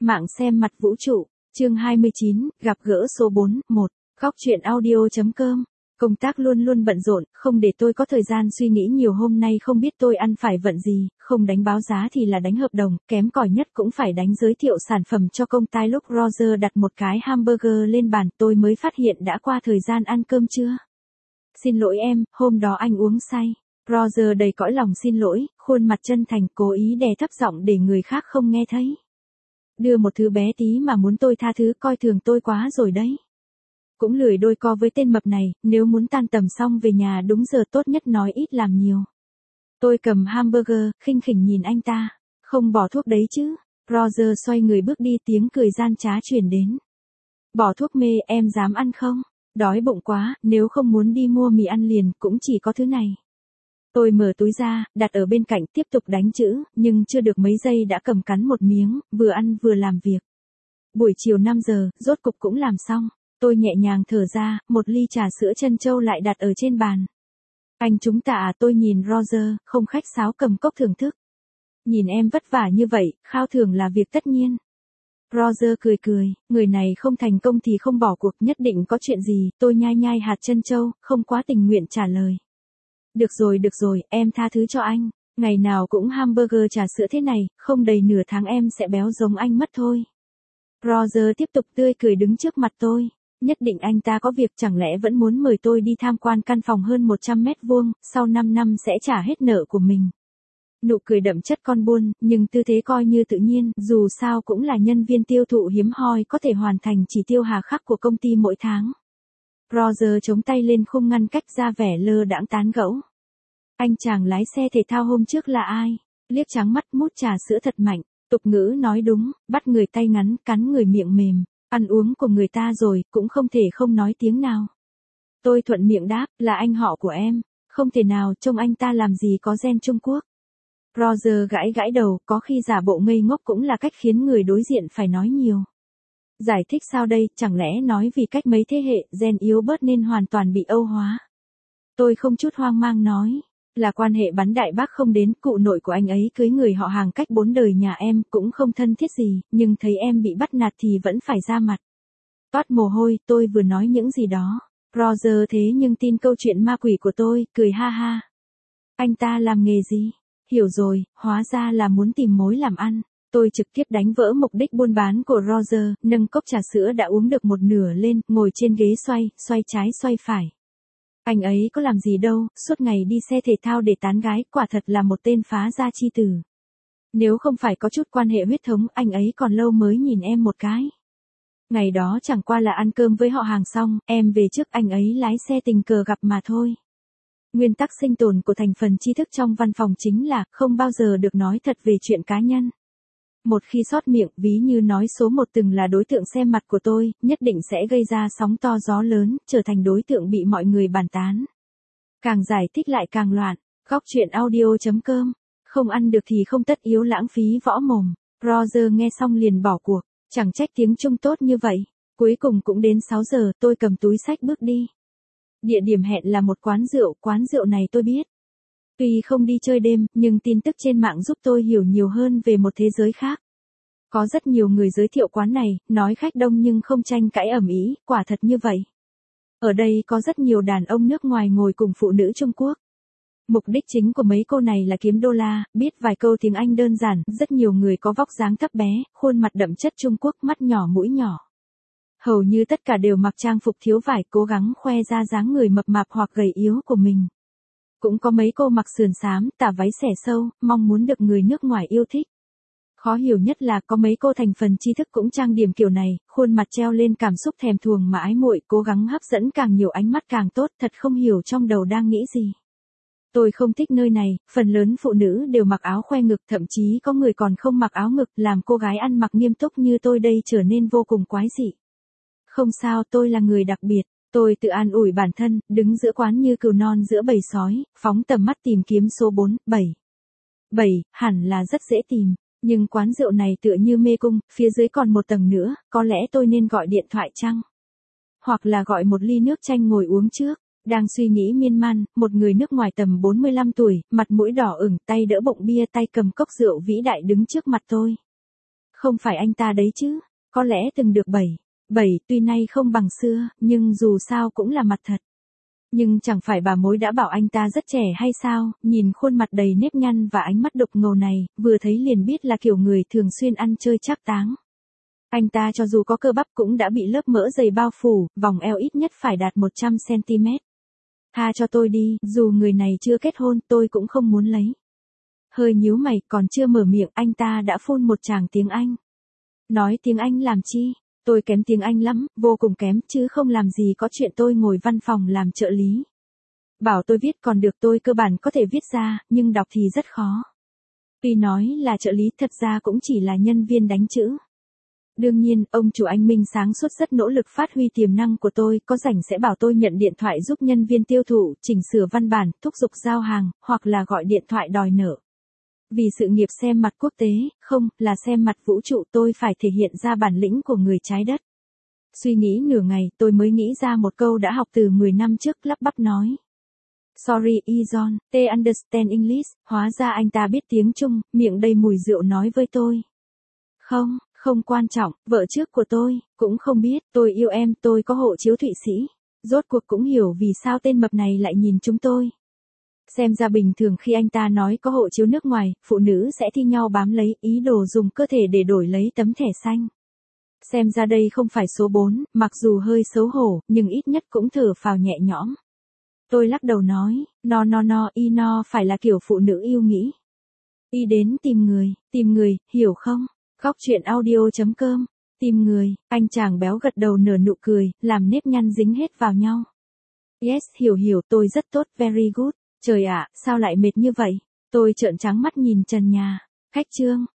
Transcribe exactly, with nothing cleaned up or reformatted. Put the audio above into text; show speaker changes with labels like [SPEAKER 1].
[SPEAKER 1] Mạng xem mặt vũ trụ, chương hai mươi chín, gặp gỡ số bốn, một, góc truyện audio.com. Công tác luôn luôn bận rộn, không để tôi có thời gian suy nghĩ nhiều. Hôm nay không biết tôi ăn phải vận gì, không đánh báo giá thì là đánh hợp đồng, kém cỏi nhất cũng phải đánh giới thiệu sản phẩm cho công ty. Lúc Roger đặt một cái hamburger lên bàn, tôi mới phát hiện đã qua thời gian ăn cơm trưa. Xin lỗi em, hôm đó anh uống say. Roger đầy cõi lòng xin lỗi, khuôn mặt chân thành, cố ý đè thấp giọng để người khác không nghe thấy. Đưa một thứ bé tí mà muốn tôi tha thứ, coi thường tôi quá rồi đấy. Cũng lười đôi co với tên mập này, nếu muốn tan tầm xong về nhà đúng giờ tốt nhất nói ít làm nhiều. Tôi cầm hamburger, khinh khỉnh nhìn anh ta. Không bỏ thuốc đấy chứ. Roger xoay người bước đi, tiếng cười gian trá truyền đến. Bỏ thuốc mê, em dám ăn không? Đói bụng quá, nếu không muốn đi mua mì ăn liền, cũng chỉ có thứ này. Tôi mở túi ra, đặt ở bên cạnh, tiếp tục đánh chữ, nhưng chưa được mấy giây đã cầm cắn một miếng, vừa ăn vừa làm việc. Buổi chiều năm giờ, rốt cục cũng làm xong. Tôi nhẹ nhàng thở ra, một ly trà sữa trân châu lại đặt ở trên bàn. Anh chúng ta à? Tôi nhìn Roger, không khách sáo cầm cốc thưởng thức. Nhìn em vất vả như vậy, khao thưởng là việc tất nhiên. Roger cười cười, người này không thành công thì không bỏ cuộc, nhất định có chuyện gì. Tôi nhai nhai hạt trân châu, không quá tình nguyện trả lời. Được rồi được rồi, em tha thứ cho anh. Ngày nào cũng hamburger trà sữa thế này, không đầy nửa tháng em sẽ béo giống anh mất thôi. Roger tiếp tục tươi cười đứng trước mặt tôi. Nhất định anh ta có việc, chẳng lẽ vẫn muốn mời tôi đi tham quan căn phòng hơn một trăm mét vuông, sau năm năm sẽ trả hết nợ của mình. Nụ cười đậm chất con buôn, nhưng tư thế coi như tự nhiên, dù sao cũng là nhân viên tiêu thụ hiếm hoi có thể hoàn thành chỉ tiêu hà khắc của công ty mỗi tháng. Roger chống tay lên khung ngăn cách, ra vẻ lơ đãng tán gẫu. Anh chàng lái xe thể thao hôm trước là ai? Liếc trắng mắt, mút trà sữa thật mạnh. Tục ngữ nói đúng, bắt người tay ngắn, cắn người miệng mềm. Ăn uống của người ta rồi, cũng không thể không nói tiếng nào. Tôi thuận miệng đáp, là anh họ của em. Không thể nào, trông anh ta làm gì có gen Trung Quốc. Roger gãi gãi đầu, có khi giả bộ ngây ngốc cũng là cách khiến người đối diện phải nói nhiều. Giải thích sao đây, chẳng lẽ nói vì cách mấy thế hệ, gen yếu bớt nên hoàn toàn bị Âu hóa. Tôi không chút hoang mang nói, là quan hệ bắn đại bác không đến, cụ nội của anh ấy cưới người họ hàng cách bốn đời nhà em, cũng không thân thiết gì, nhưng thấy em bị bắt nạt thì vẫn phải ra mặt. Toát mồ hôi, tôi vừa nói những gì đó. Roger thế nhưng tin câu chuyện ma quỷ của tôi, cười ha ha. Anh ta làm nghề gì? Hiểu rồi, hóa ra là muốn tìm mối làm ăn. Tôi trực tiếp đánh vỡ mục đích buôn bán của Roger, nâng cốc trà sữa đã uống được một nửa lên, ngồi trên ghế xoay, xoay trái xoay phải. Anh ấy có làm gì đâu, suốt ngày đi xe thể thao để tán gái, quả thật là một tên phá gia chi tử. Nếu không phải có chút quan hệ huyết thống, anh ấy còn lâu mới nhìn em một cái. Ngày đó chẳng qua là ăn cơm với họ hàng xong, em về trước, anh ấy lái xe tình cờ gặp mà thôi. Nguyên tắc sinh tồn của thành phần tri thức trong văn phòng chính là không bao giờ được nói thật về chuyện cá nhân. Một khi sót miệng, ví như nói số một từng là đối tượng xem mặt của tôi, nhất định sẽ gây ra sóng to gió lớn, trở thành đối tượng bị mọi người bàn tán. Càng giải thích lại càng loạn. Góc truyện audio.com. Không ăn được thì không tất yếu lãng phí võ mồm. Roger nghe xong liền bỏ cuộc. Chẳng trách tiếng Trung tốt như vậy. Cuối cùng cũng đến sáu giờ, tôi cầm túi xách bước đi. Địa điểm hẹn là một quán rượu, quán rượu này tôi biết. Tuy không đi chơi đêm, nhưng tin tức trên mạng giúp tôi hiểu nhiều hơn về một thế giới khác. Có rất nhiều người giới thiệu quán này, nói khách đông nhưng không tranh cãi ầm ĩ, quả thật như vậy. Ở đây có rất nhiều đàn ông nước ngoài ngồi cùng phụ nữ Trung Quốc. Mục đích chính của mấy cô này là kiếm đô la, biết vài câu tiếng Anh đơn giản, rất nhiều người có vóc dáng thấp bé, khuôn mặt đậm chất Trung Quốc, mắt nhỏ mũi nhỏ. Hầu như tất cả đều mặc trang phục thiếu vải, cố gắng khoe ra dáng người mập mạp hoặc gầy yếu của mình. Cũng có mấy cô mặc sườn xám, tà váy xẻ sâu, mong muốn được người nước ngoài yêu thích. Khó hiểu nhất là có mấy cô thành phần tri thức cũng trang điểm kiểu này, khuôn mặt treo lên cảm xúc thèm thuồng mà ái muội, cố gắng hấp dẫn càng nhiều ánh mắt càng tốt, thật không hiểu trong đầu đang nghĩ gì. Tôi không thích nơi này, phần lớn phụ nữ đều mặc áo khoe ngực, thậm chí có người còn không mặc áo ngực, làm cô gái ăn mặc nghiêm túc như tôi đây trở nên vô cùng quái dị. Không sao, tôi là người đặc biệt. Tôi tự an ủi bản thân, đứng giữa quán như cừu non giữa bầy sói, phóng tầm mắt tìm kiếm số bốn, bảy. bảy, hẳn là rất dễ tìm, nhưng quán rượu này tựa như mê cung, phía dưới còn một tầng nữa, có lẽ tôi nên gọi điện thoại chăng? Hoặc là gọi một ly nước chanh ngồi uống trước. Đang suy nghĩ miên man, một người nước ngoài tầm bốn mươi lăm tuổi, mặt mũi đỏ ửng, tay đỡ bụng bia, tay cầm cốc rượu vĩ đại đứng trước mặt tôi. Không phải anh ta đấy chứ, có lẽ từng được bảy, bảy tuy nay không bằng xưa, nhưng dù sao cũng là mặt thật. Nhưng chẳng phải bà mối đã bảo anh ta rất trẻ hay sao, nhìn khuôn mặt đầy nếp nhăn và ánh mắt đục ngầu này, vừa thấy liền biết là kiểu người thường xuyên ăn chơi trác táng. Anh ta cho dù có cơ bắp cũng đã bị lớp mỡ dày bao phủ, vòng eo ít nhất phải đạt một trăm xăng ti mét. Tha cho tôi đi, dù người này chưa kết hôn tôi cũng không muốn lấy. Hơi nhíu mày, còn chưa mở miệng anh ta đã phun một tràng tiếng Anh. Nói tiếng Anh làm chi? Tôi kém tiếng Anh lắm, vô cùng kém, chứ không làm gì có chuyện tôi ngồi văn phòng làm trợ lý. Bảo tôi viết còn được, tôi cơ bản có thể viết ra, nhưng đọc thì rất khó. Tuy nói là trợ lý, thật ra cũng chỉ là nhân viên đánh chữ. Đương nhiên, ông chủ anh Minh sáng suốt rất nỗ lực phát huy tiềm năng của tôi, có rảnh sẽ bảo tôi nhận điện thoại giúp nhân viên tiêu thụ, chỉnh sửa văn bản, thúc giục giao hàng, hoặc là gọi điện thoại đòi nợ. Vì sự nghiệp xem mặt quốc tế, không, là xem mặt vũ trụ, tôi phải thể hiện ra bản lĩnh của người trái đất. Suy nghĩ nửa ngày, tôi mới nghĩ ra một câu đã học từ mười năm trước, lắp bắp nói. Sorry, Izon, they understand English, hóa ra anh ta biết tiếng Trung, miệng đầy mùi rượu nói với tôi. Không, không quan trọng, vợ trước của tôi, cũng không biết, tôi yêu em, tôi có hộ chiếu Thụy Sĩ. Rốt cuộc cũng hiểu vì sao tên mập này lại nhìn chúng tôi. Xem ra bình thường khi anh ta nói có hộ chiếu nước ngoài, phụ nữ sẽ thi nhau bám lấy, ý đồ dùng cơ thể để đổi lấy tấm thẻ xanh. Xem ra đây không phải số bốn, mặc dù hơi xấu hổ, nhưng ít nhất cũng thở phào nhẹ nhõm. Tôi lắc đầu nói, no no no, y no phải là kiểu phụ nữ yêu nghĩ. Y đến tìm người, tìm người, hiểu không? Góc chuyện audio chấm com, tìm người, anh chàng béo gật đầu nở nụ cười, làm nếp nhăn dính hết vào nhau. Yes, hiểu hiểu, tôi rất tốt, very good. Trời ạ, sao lại mệt như vậy? Tôi trợn trắng mắt nhìn trần nhà. Khách trương,